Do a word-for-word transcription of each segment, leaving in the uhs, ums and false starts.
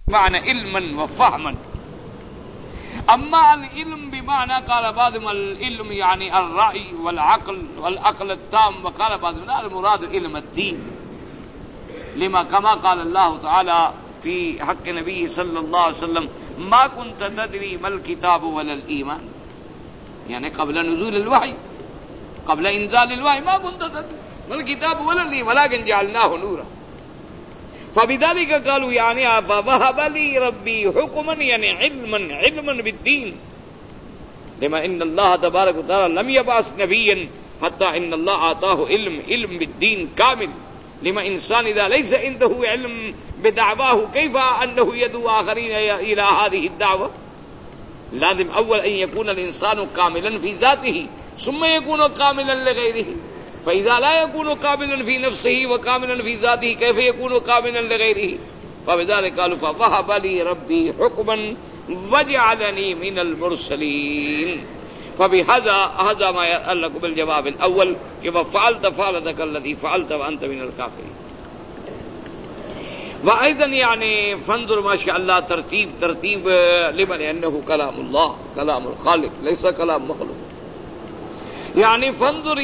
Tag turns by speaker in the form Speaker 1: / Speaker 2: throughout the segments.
Speaker 1: معنى علما وفهما. اما العلم بمعنى قال بعضهم العلم يعني الرأي والعقل والعقل التام، وقال بعضهم لا المراد علم الدين، لما كما قال الله تعالى في حق نبي صلى الله عليه وسلم ما كنت تدري ما الكتاب ولا الإيمان، يعني قبل نزول الوحي، قبل انزال الوحي ما كنت تدري ما الكتاب ولا الإيمان ولكن جعلناه نورا. فبذلك قالوا يعني فوهب لي ربي حكما يعني علما علما بالدين، لما ان الله تبارك وتعالى لم يبعث نبيا حتى ان الله اعطاه علم علم بالدين كامل. لما انسان اذا ليس عنده علم بدعواه كيف انه يدعو اخرين الى هذه الدعوه؟ لازم اول ان يكون الانسان كاملا في ذاته ثم يكون كاملا لغيره، فإذا لا يكون كاملا في نفسه وكاملا في ذاته كيف يكون كاملا لغيره؟ فبذلك قالوا فوهب لي ربي حكما وجعلني من المرسلين. فبهذا هذا ما يتعلق بالجواب الأول کہ فعلت فعلتك الذي فعلت وأنت من الكافرين. وأيضا يعني فانظر ما شاء الله ترتیب ترتیب لمن أنه كلام الله كلام الخالق ليس كلام مخلوق. يعني فانظر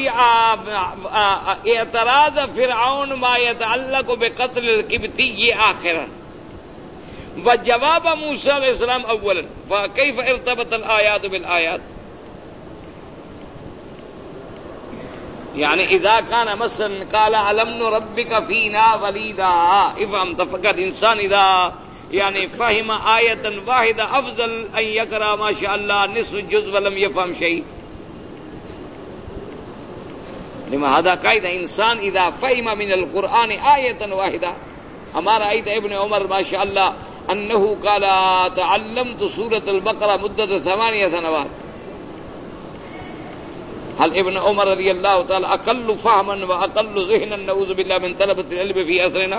Speaker 1: اعتراض فرعون ما يتعلق بقتل القبطي آخرا وجواب موسى علیہ السلام اولا، فكيف ارتبط الآيات بالآيات؟ يعني إذا كان مثلا قال ألم نربك فينا وليدا افهم فقط انسان اذا يعني فهم آية واحدة افضل ان يقرأ ما شاء الله نصف جزء ولم يفهم شيء. لماذا قاعدہ انسان اذا فهم من القرآن آية واحدة. ہمارا آیت ابن عمر ما شاء الله انه قال تعلمت سورة البقرة مدة ثمانية سنوات. هل ابن عمر رضی اللہ تعالی اقل فهما واقل ذہنا نعوذ باللہ من طلبة العلم في عصرنا،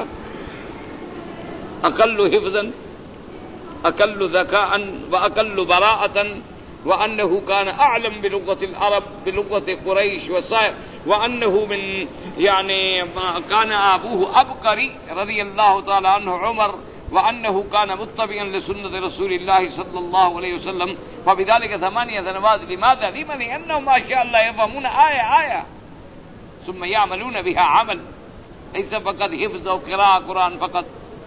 Speaker 1: اقل حفظا اقل ذكاء واقل براءة، وأنه كان أعلم بلغة العرب بلغة قريش وسائر، وأنه من يعني كان أبوه أبقري رضي الله تعالى عنه عمر، وأنه كان متبعا لسنة رسول الله صلى الله عليه وسلم. فبذلك ثمانية سنوات. لماذا؟ لما لأنهم ما شاء الله يفهمون آية آية ثم يعملون بها عمل، ليس فقط حفظ أو قراءة قرآن فقط.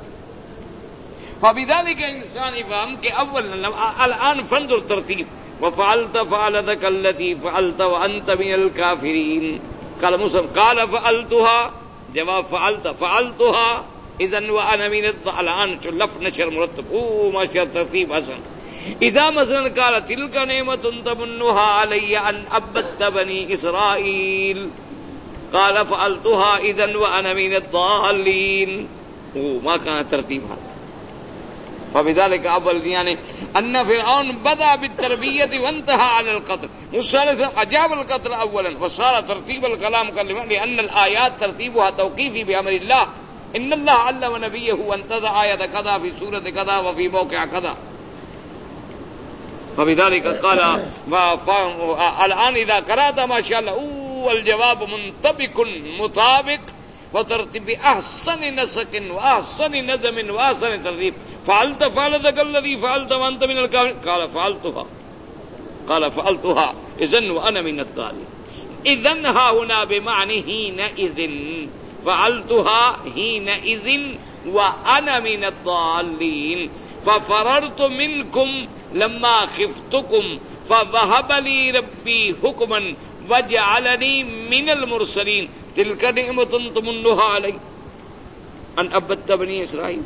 Speaker 1: فبذلك إنسان يفهم كأول الآن فانظر ترتيب وفعلت فعلتك التي فعلت وأنت من الكافرين. قال مسلم قال فعلتها، جواب فعلت فعلتها إذن وأنا من الآن لف نشر مرتب اوه ما شاء ترتيب حسن. إذا مثلا قال تلك نعمة تمنها علي أن عبدت بني إسرائيل قال فعلتها إذن وأنا من الضالين. اوه ما كان ترتيب هذا. فبذلك أول يعني أن فرعون بدأ بالتربية وانتهى على القتل. موسى أجاب القتل أولا وصار ترتيب الكلام كلمة، لأن الآيات ترتيبها توقيفي بأمر الله. إن الله علم نبيه وانتزع آية كذا في سورة كذا وفي موقع كذا. فبذلك قال الآن إذا قرأت ما شاء الله أوه الجواب منطبق مطابق وترتيب أحسن نسق وأحسن نظم وأحسن ترتيب. فعلت فعلتك الذي فعلت وأنت من الكافرين قال فعلتها قال فعلتها إذن وأنا من الضالين. إذن ها هنا بمعنى حينئذ، فعلتها حينئذ وأنا من الضالين. ففررت منكم لما خفتكم فوهب لي ربي حكما وجعلني من المرسلين. تلك نعمة تمنها علي أن عبدت بني إسرائيل.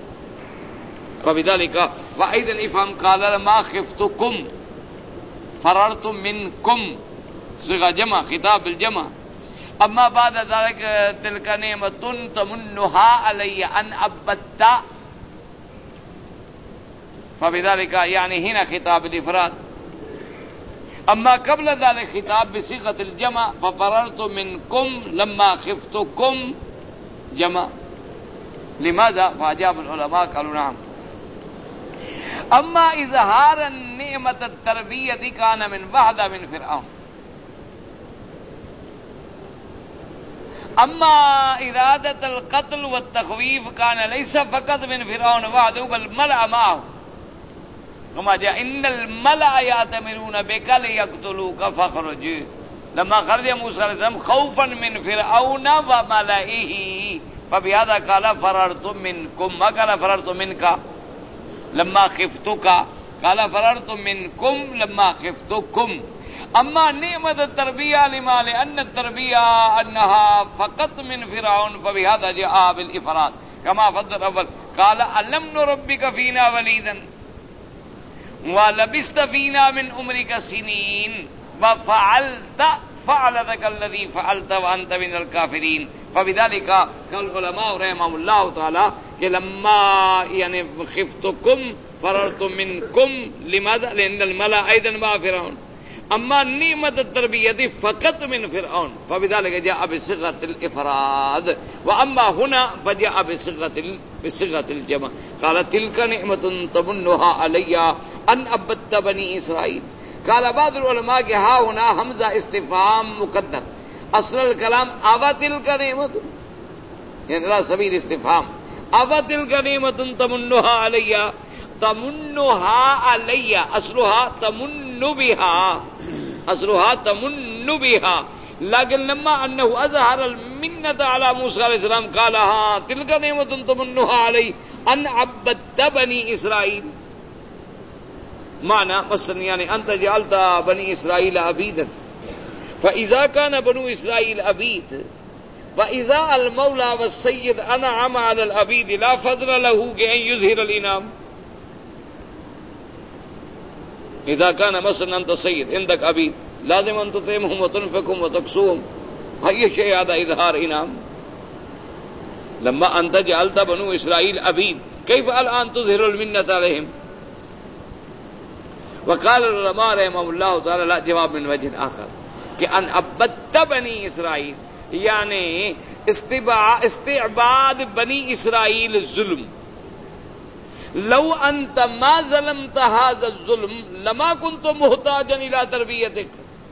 Speaker 1: فبذلك وأيضا افهم قال ما خفتكم فررت منكم صيغة جمع خطاب الجمع. أما بعد ذلك تلك نعمة تمنها علي أن عبدت، فبذلك يعني هنا خطاب الإفراد. أما قبل ذلك خطاب بصيغة الجمع ففررت منكم لما خفتكم جمع. لماذا؟ فأجاب العلماء قالوا نعم. أما إظهار النعمة التربية كان من بعد من فرعون. اما ارادت القتل والتخویف کان لیس فقط من فرعون وحده بل ملأ معه كما جاء ان الملأ يأتمرون بك ليقتلوك فاخرج لما خرج موسى عليه السلام خوفا من فرعون وملئه فبهذا قال فررت منكم ما قال فررت منك لما خفتك قال فررت منكم لما خفتكم. اما نعمت التربیہ لما لان التربیہ انها فقط من فرعون فبهذا جاء بالافراد كما فضل الاول قال الم نربك فينا وليدا ولبست فينا من عمرك سنين وفعلت فعلتك الذي فعلت وانت من الكافرين. فبذلك قال العلماء رحمهم الله تعالى کہ لما يعني خفتكم فررت منكم لماذا لان الملأ ايضا مع فرعون. اما نعمت التربیہ فقط من فرعون فبذلك جاء بصيغة الافراد واما هنا فجاء بصيغة بصيغة الجمع. قال تلك نعمة تمنها علي ان عبدت بني اسرائيل. قال بعض العلماء کہ ہا ہونا حمزہ استفہام مقدر اصل الکلام اوا تلک نعمت یعنی لا سبیل استفہام اوا تلک نعمت تمنها علی تمنها علی اصلها تمن بها اصلها تمن بها لكن لما انه اظهر المنة على موسى عليه السلام قال ها تلك نعمة تمنها علي ان عبدت بني اسرائيل معنى مثلا يعني انت جعلت بني اسرائيل عبيدا فاذا كان بنو اسرائيل عبيد فاذا المولى والسيد انعم على العبيد لا فضل له كأن يظهر الانعام. اذا كان مثلا انت سيد عندك عبيد لازم ان تطعمهم وتنفقهم وتكسوهم اي شيء هذا اظهار انعام. لما انت جعلت بنو اسرائيل عبيد كيف الان تظهر المنة عليهم؟ وقال العلماء رحمهم الله تعالى لا جواب من وجه آخر کہ ان عبدت بنی اسرائیل یعنی استعباد بنی اسرائیل ظلم. لو انت ما ظلمت هذا الظلم لما كنت محتاجا الى تربيتك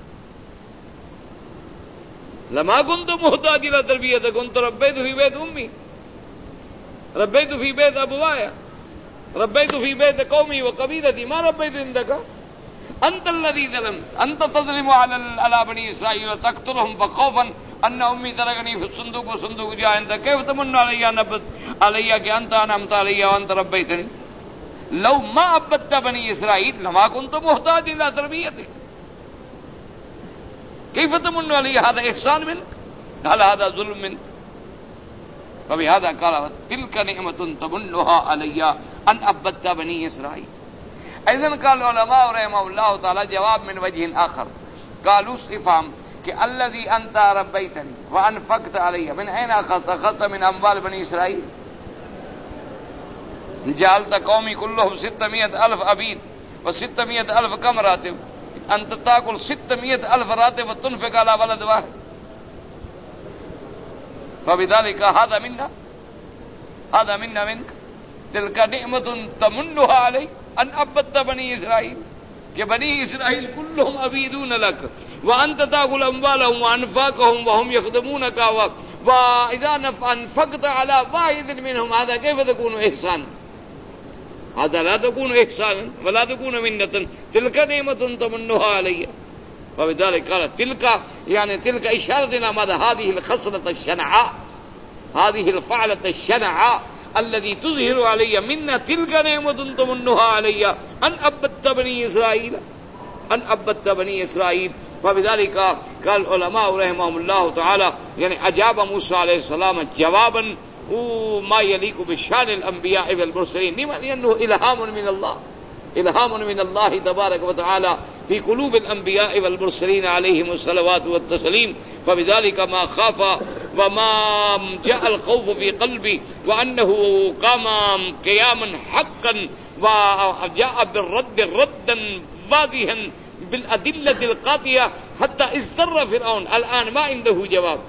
Speaker 1: لما كنت محتاج الى تربيتك كنت ربيت في بيت امي ربيت في بيت ابوايا ربيت في بيت قومي وقبيلتي ما ربيت عندك. انت الذي ظلمت انت تظلم على على بني اسرائيل وتقتلهم فخوفا ان امي تركني في الصندوق وصندوق جاء عندك كيف تمن علي نبت علي کہ انت انعمت علي وانت ربيتني. لو ما عبدت بني اسرائيل لما كنت محتاج الى تربيتك كيف تمن علي هذا احسان منك قال هذا ظلم منك. فبهذا قال تلك نعمة تمنها علي ان عبدت بني اسرائيل. اذن قال العلماء رحمه الله تعالى جواب من وجه آخر قالوا استفهام کہ الذي انت ربيتني وانفقت علي من اين اخذت؟ اخذت من اموال بني اسرائيل. جعلت قومي كلهم ستمائة الف عبيد وستمائة الف كم راتب انت تاكل ستمائة الف راتب وتنفق على ولد واحد. فبذلك هذا منا هذا منا منك. تلك نعمة تمنها علي ان عبدت بني اسرائيل کہ بنی اسرائیل كلهم عبيدون لك وانت تاكل اموالهم وانفاقهم وهم يخدمونك واذا انفقت على واحد منهم هذا كيف تكون احسانا؟ هذا لا تكون احسانا ولا تكون منة. تلك نعمة تمنها علي. وبذلك قال تلك يعني تلك اشارة الى ماذا؟ هذه الخصلة الشنعاء هذه الفعلة الشنعاء الذي تظهر علي منا تلك نعمة تمنها علي ان عبدت بني اسرائيل ان عبدت بني اسرائيل. فبذلك قال العلماء رحمهم الله تعالى يعني اجاب موسى عليه السلام جوابا ما يليق بشان الانبياء والمرسلين لانه الهام من الله الهام من الله تبارك وتعالى في قلوب الانبياء والمرسلين عليهم الصلوات والتسليم. فبذلك ما خاف وما جاء الخوف في قلبي وانه قام قياما حقا وجاء بالرد ردا واضحا بالادله القاطعه حتى اضطر فرعون الان ما عنده جواب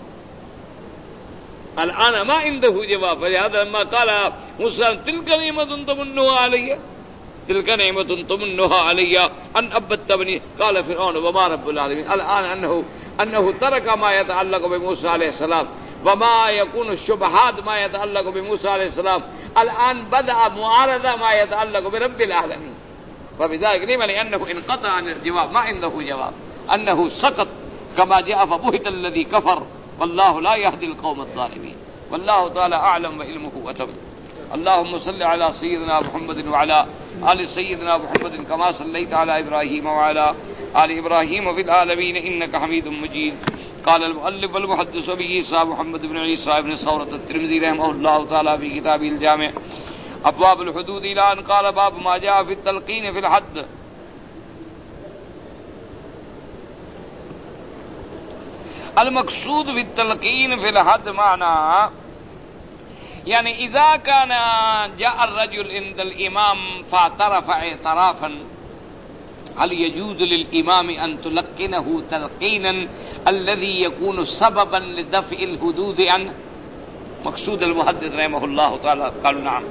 Speaker 1: الان ما عنده جواب. فلهذا لما قال موسى تلك نعمة تمنها علي تلك نعمة تمنها علي ان عبدت بني قال فرعون وما رب العالمين. الان انه انه ترك ما يتعلق بموسى عليه السلام وما يكون الشبهات ما يتعلق بموسى عليه السلام. الآن بدأ معارضة ما يتعلق برب العالمين. فبذلك لما لأنه انقطع عن الجواب، ما عنده جواب، أنه سقط كما جاء فبهت الذي كفر والله لا يهدي القوم الظالمين. والله تعالى أعلم وعلمه أتم. اللهم صل على سيدنا محمد وعلى آل سيدنا محمد كما صليت على إبراهيم وعلى آل إبراهيم في العالمين إنك حميد مجيد. قال المؤلف والمحدث أبي عيسى محمد بن عيسى بن ثورة الترمذي رحمه الله تعالى في كتابه الجامع أبواب الحدود إلى أن قال باب ما جاء في التلقين في الحد. المقصود في التلقين في الحد معنى يعني إذا كان جاء الرجل عند الإمام فاعترف اعترافا هل يجوز للإمام أن تلقنه تلقينا الذي يكون سببا لدفع الحدود عنه؟ مقصود المحدث رحمه الله تعالى قالوا نعم.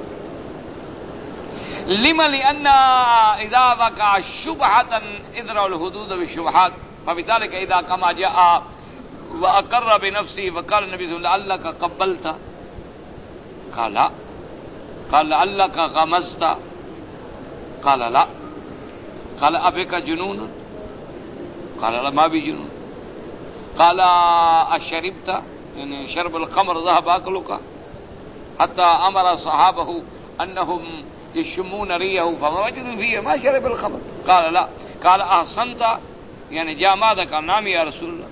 Speaker 1: لما؟ لأن إذا وقع شبهة إدرأ الحدود بالشبهات. فبذلك إذا كما جاء وأقر بنفسه فقال النبي صلى الله عليه وسلم لعلك قبلت، قال لا. قال لعلك غمزت، قال لا. قال أبك جنون، قال لا ما بي جنون. قال أشربت، يعني شرب الخمر ذهب أكلك، حتى أمر صحابه أنهم يشمون ريه فما وجدوا فيه ما شرب الخمر. قال لا. قال أحسنت، يعني جاء ماذا؟ قال نعم يا رسول الله.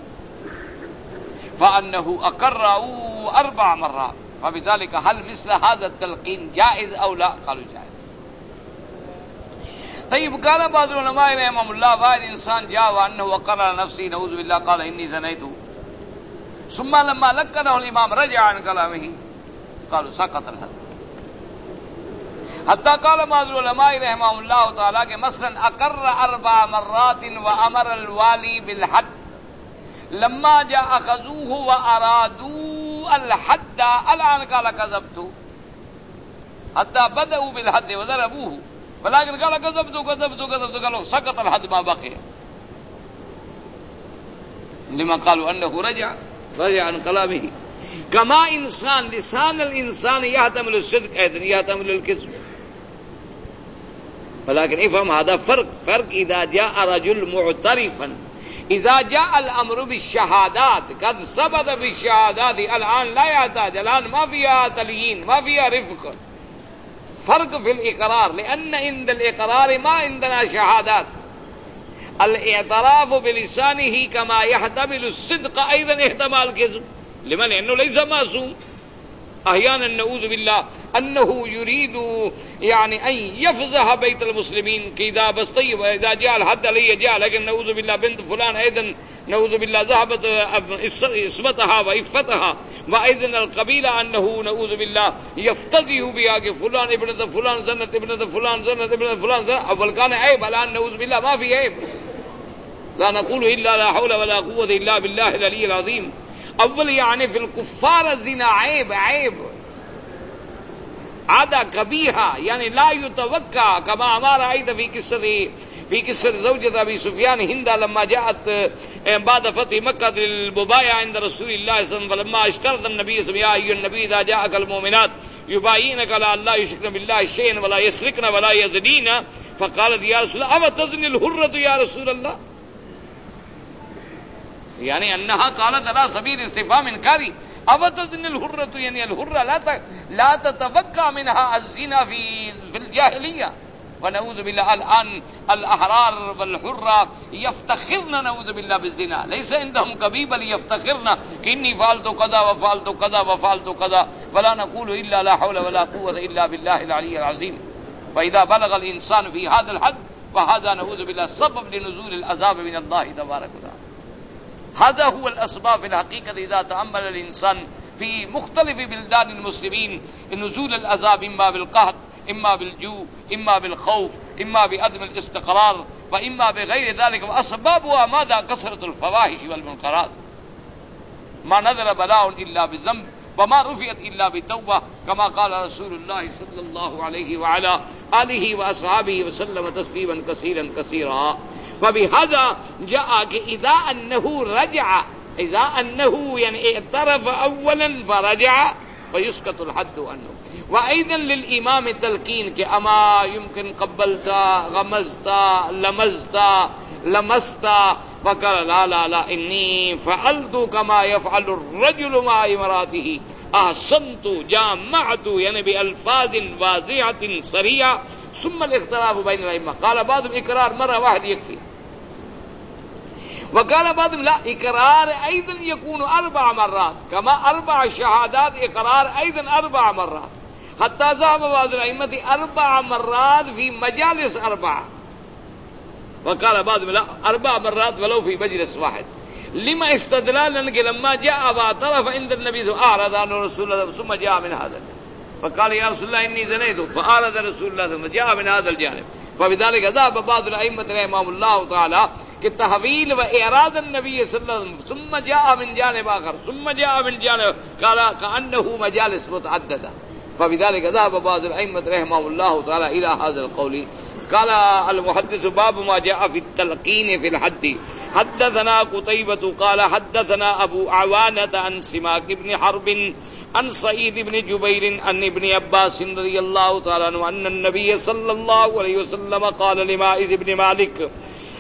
Speaker 1: فأنه أقر أربع مرات. فبذلك هل مثل هذا التلقين جائز أو لا؟ قالوا جائز. طيب قال بعض العلماء رحمهم الله واحد إنسان جاء وأنه أقر نفسه نعوذ بالله قال إني زنيت، ثم لما لقنه الإمام رجع عن كلامه، قالوا سقط الحد. حتى قال بعض العلماء رحمهم الله تعالى کہ مثلا أقر أربع مرات وأمر الوالي بالحد، لما جاء أخذوه وأرادوا الحد الآن قال كذبت، حتى بدأوا بالحد وضربوه ولكن قال كذبت كذبت كذبت، قالوا سقط الحد ما بقي. لما قالوا أنه رجع رجع عن كلامه. كما إنسان لسان الإنسان يحتمل الصدق أيضا يحتمل الكذب، ولكن افهم هذا فرق. فرق إذا جاء رجل معترفا، إذا جاء الأمر بالشهادات قد ثبت بالشهادات الآن لا يحتاج، الآن ما فيها تليين ما فيها رفق. فرق في الإقرار، لأن عند الإقرار ما عندنا شهادات. الاعتراف بلسانه كما يحتمل الصدق أيضا احتمال الكذب. لما؟ لأنه ليس معصوم. أحيانا نعوذ بالله أنه يريد يعني أن يفزح بيت المسلمين كإذا بس طيب إذا جاء الحد عليه جاء، لكن نعوذ بالله بنت فلان أيضا نعوذ بالله ذهبت اسمتها وإفتها، وأيضا القبيلة أنه نعوذ بالله يفتضح بها کہ فلان ابنة فلان زنت ابنة فلان زنت ابنة فلان زنت. أول كان عيب، الآن نعوذ بالله ما في عيب. لا نقول إلا لا حول ولا قوة إلا بالله العلي العظيم. أول يعني في الكفار الزنا عيب عيب عادة قبيحة، يعني لا يتوقع. كما أمر أيضا في قصة في قصة زوجة أبي سفيان هند لما جاءت بعد فتح مكة للمبايعة عند رسول الله صلى الله عليه وسلم، فلما اشترط النبي صلى الله عليه وسلم يا أيها النبي إذا جاءك المؤمنات يبايعنك على أن لا يشركن بالله شيئا ولا يسرقن ولا يزنين، فقالت يا رسول الله أو تزني الحرة يا رسول الله، يعني أنها قالت على سبيل استفهام إنكاري. أو تزني الحرة يعني الحرة لا لا تتوقع منها الزنا في في الجاهلية. ونعوذ بالله الآن الأحرار والحرة يفتخرن نعوذ بالله بالزنا، ليس عندهم كبير بل يفتخرن إني فعلت كذا وفعلت كذا وفعلت كذا، ولا نقول إلا لا حول ولا قوة إلا بالله العلي العظيم. فإذا بلغ الإنسان في هذا الحد فهذا نعوذ بالله سبب لنزول العذاب من الله تبارك وتعالى. هذا هو الأسباب في الحقيقة. إذا تأمل الإنسان في مختلف بلدان المسلمين نزول العذاب إما بالقحط إما بالجوع إما بالخوف إما بعدم الاستقرار وإما بغير ذلك، وأسبابها ماذا؟ كثرة الفواحش والمنكرات. ما نزل بلاء إلا بذنب وما رفعت إلا بتوبة، كما قال رسول الله صلى الله عليه وعلى آله وأصحابه وسلم تسليما كثيرا كثيرا. وبهذا جاء إذا أنه رجع اذا انه يعني اعترف اولا فرجع فيسقط الحد عنه. وايضا للامام تلقين کہ اما يمكن قبلتا غمزتا لمزتا لمستا فقال لا لا لا انی فعلت كما يفعل الرجل مع امراته احسنت جامعت یعنی بالفاظ واضحة صریحة ثم الاختلاف بين الائمة. قال بعض الاقرار مرة واحد يكفي وقال بعض لا اقرار ايضا يكون اربع مرات كما اربع شهادات اقرار ايضا اربع مرات حتى ذهب بعض الائمة اربع مرات في مجالس اربعة وقال بعض لا اربع مرات ولو في مجلس واحد. لما استدلالا لما جاء واعترف عند النبي صلى الله عليه وسلم اعرض عنه رسول الله ثم جاء من هذا فقال يا رسول الله اني زنيت فاعرض رسول الله ثم جاء من هذا الجانب. فبذلك ذهب بعض الائمة رحمهم الله تعالى کہ تحویل و اعراض النبی صلی اللہ علیہ وسلم ثم جاء من جانب آخر ثم جاء من جانب قال كأنه مجالس متعددة. فبذلك ذهب بعض الائمة رحمهم الله تعالى الى هذا القول. قال المحدث باب ما جاء في التلقين في الحد. حدثنا قتيبة قال حدثنا ابو عوانة عن سماك بن حرب عن سعيد بن جبير عن ابن عباس رضي الله تعالى عنه ان النبي صلى الله عليه وسلم قال لمائذ بن مالك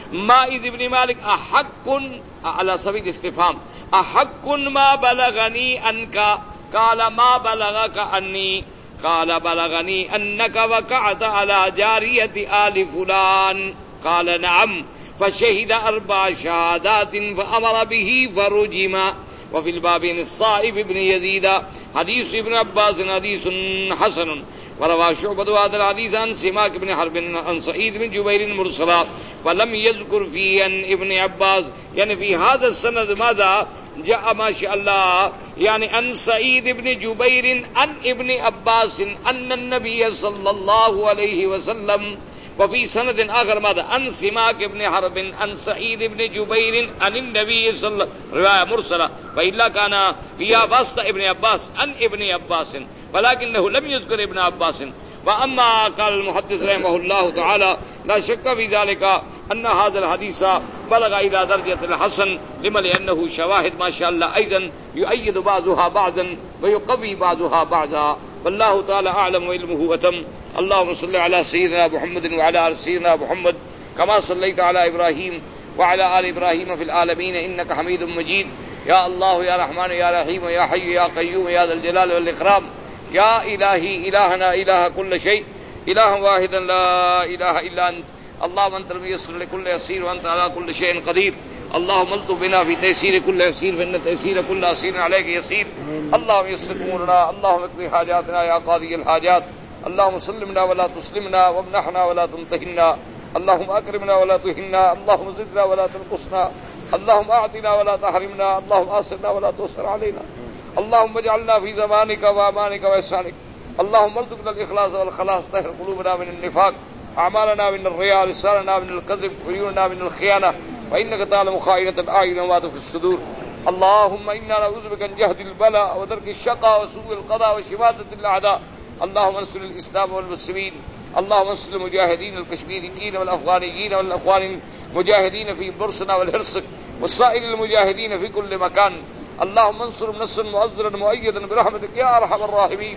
Speaker 1: مائذ بن مالك احق على سبيل الاستفهام احق ما بلغني عنك قال ما بلغك عني قال بلغني انك وقعت على جارية آل فلان قال نعم فشهد اربع شهادات فامر به فرجم. وفي الباب الصائب بن يزيد حديث ابن عباس حديث حسن. وروى شعبة هذا الحديث عن سماك بن حرب عن سعيد بن جبير مرسلا ولم يذكر فيه عن ابن عباس يعني في هذا السند ماذا جاء ما شاء الله يعني عن سعيد بن جبير عن ابن عباس أن النبي صلى الله عليه وسلم. وفي سند آخر ماذا عن سماك بن حرب عن سعيد بن جبير عن النبي صلى الله عليه وسلم رواية مرسلة وإلا كان فيها واسطة ابن عباس عن ابن عباس ولكنه لم يذكر ابن عباس. وأما قال المحدث رحمه الله تعالى لا شك في ذلك أن هذا الحديث بلغ إلى درجة الحسن لما لأنه شواهد ما شاء الله أيضا يؤيد بعضها بعضا ويقوي بعضها بعضا والله تعالى أعلم وعلمه أتم. اللهم صل على سيدنا محمد وعلى آل سيدنا محمد كما صليت على إبراهيم وعلى آل إبراهيم في العالمين إنك حميد مجيد. يا الله يا رحمن يا رحيم يا حي يا قيوم يا ذا الجلال والإكرام. يا إلهي إلهنا إله كل شيء إله واحدا لا إله إلا أنت. اللهم أنت الميسر لكل يسير وأنت على كل شيء قدير. اللهم الطف بنا في تيسير كل يسير فإن تيسير كل عسير عليك يسير. اللهم يسر أمورنا اللهم اقضي حاجاتنا يا قاضي الحاجات. اللهم سلمنا ولا تسلمنا وامنحنا ولا تمتهنا. اللهم أكرمنا ولا تهنا. اللهم زدنا ولا تنقصنا. اللهم أعطنا ولا تحرمنا. اللهم آسرنا ولا تؤسر علينا. اللهم اجعلنا في زمانك وأمانك وإحسانك. اللهم ارزقنا الإخلاص والخلاص طهر قلوبنا من النفاق أعمالنا من الرياء لساننا من الكذب عيوننا من الخيانة وإنك تعلم خائنة الأعين وما تخفي الصدور. اللهم إنا نعوذ بك من جهد البلاء ودرك الشقاء وسوء القضاء وشماتة الأعداء. اللهم انصر الإسلام والمسلمين. اللهم انصر المجاهدين الكشميريين والأفغانيين والأخوان المجاهدين في برسنا والهرسك والسائر المجاهدين في كل مكان. اللهم انصر نصرا مؤزرا مؤيدا برحمتك يا أرحم الراحمين.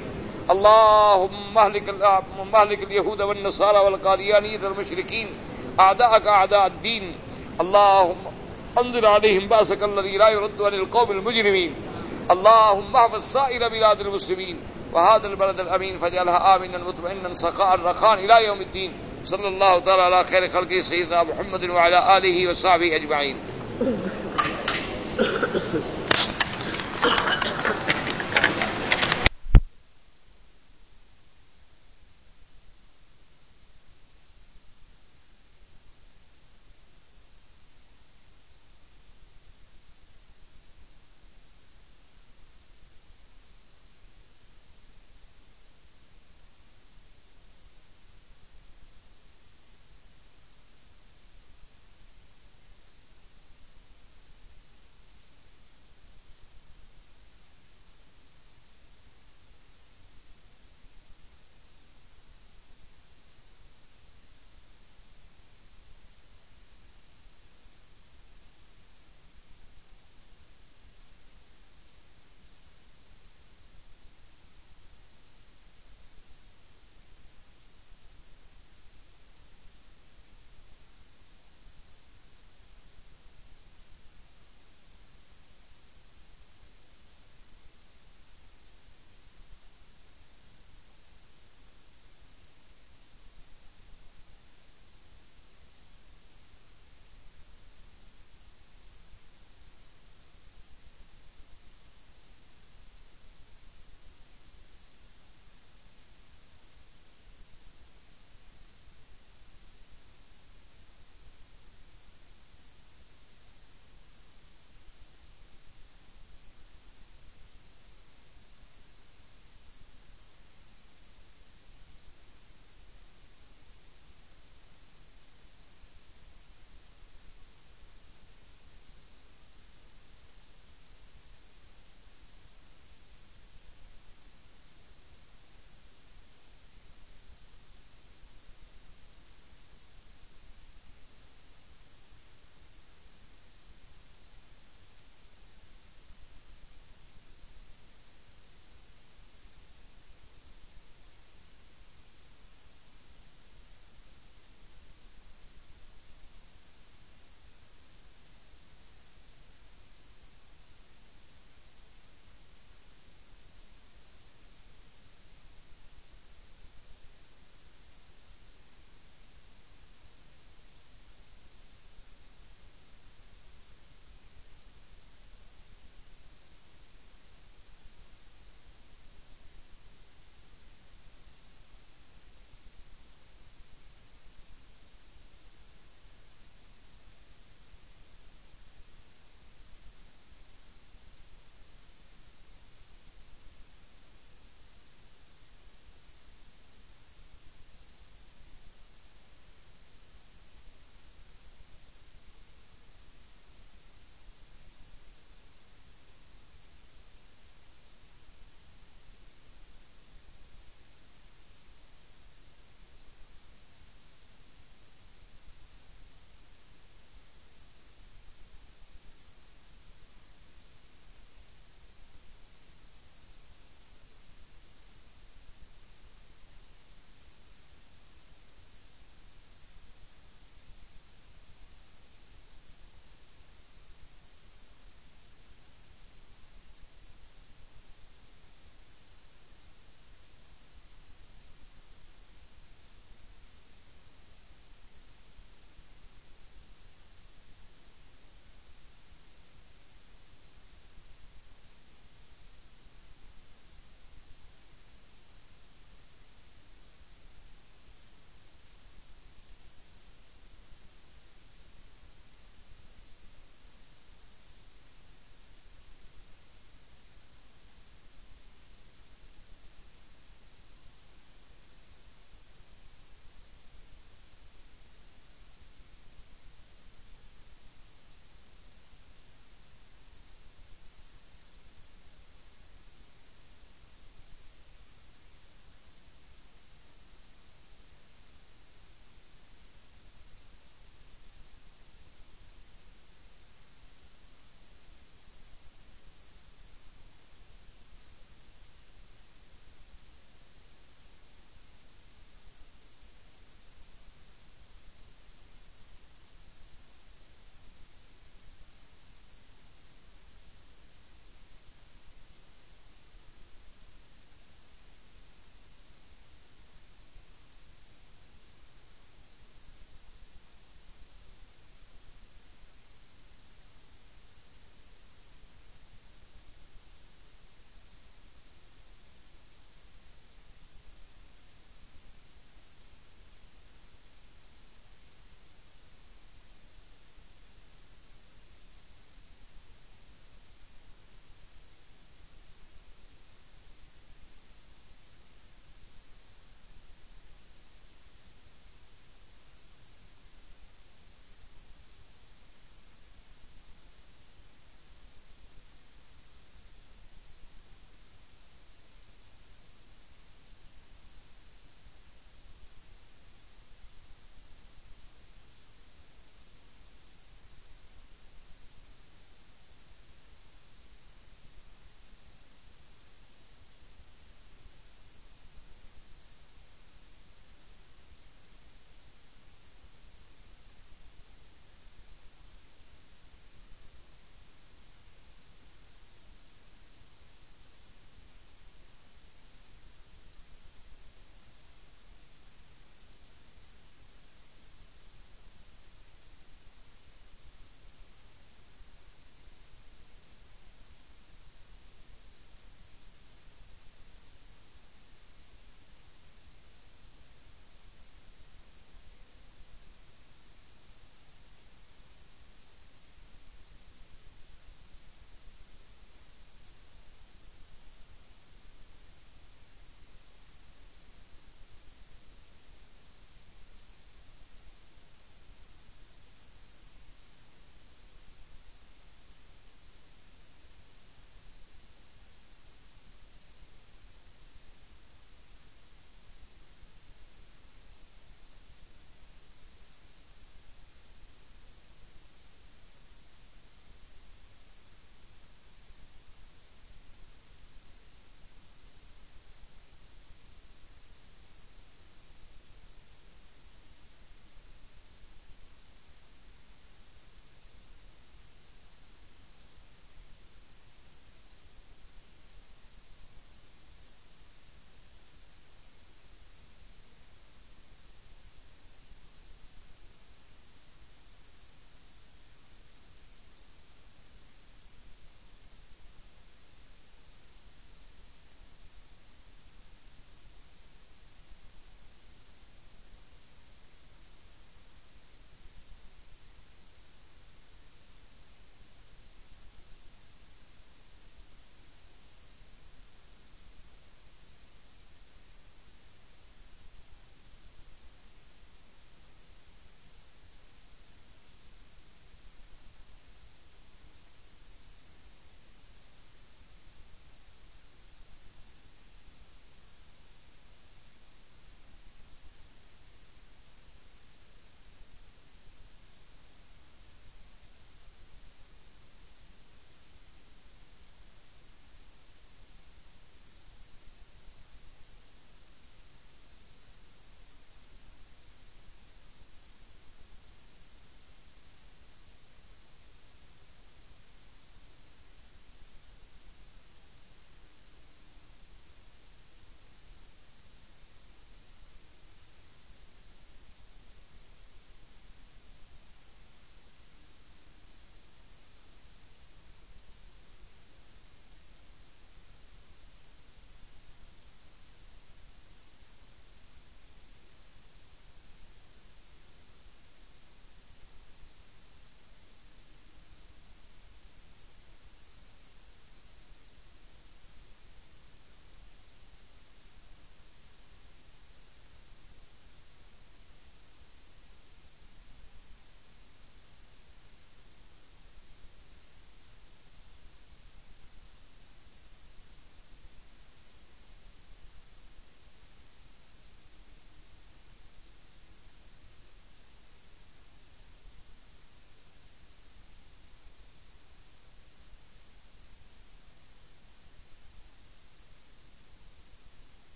Speaker 1: اللهم اهلك مهلك اليهود والنصارى والقاديانية والمشركين أعداءك أعداء الدين. اللهم انظر عليهم بأسك الذي لا يرد عن القوم المجرمين. اللهم احفظ سائر بلاد المسلمين وهذا البلد الأمين فاجعلها آمنا مطمئنا سخاء رخاء إلى يوم الدين. صلى الله تعالى على خير خلقه سيدنا محمد وعلى آله وصحبه أجمعين.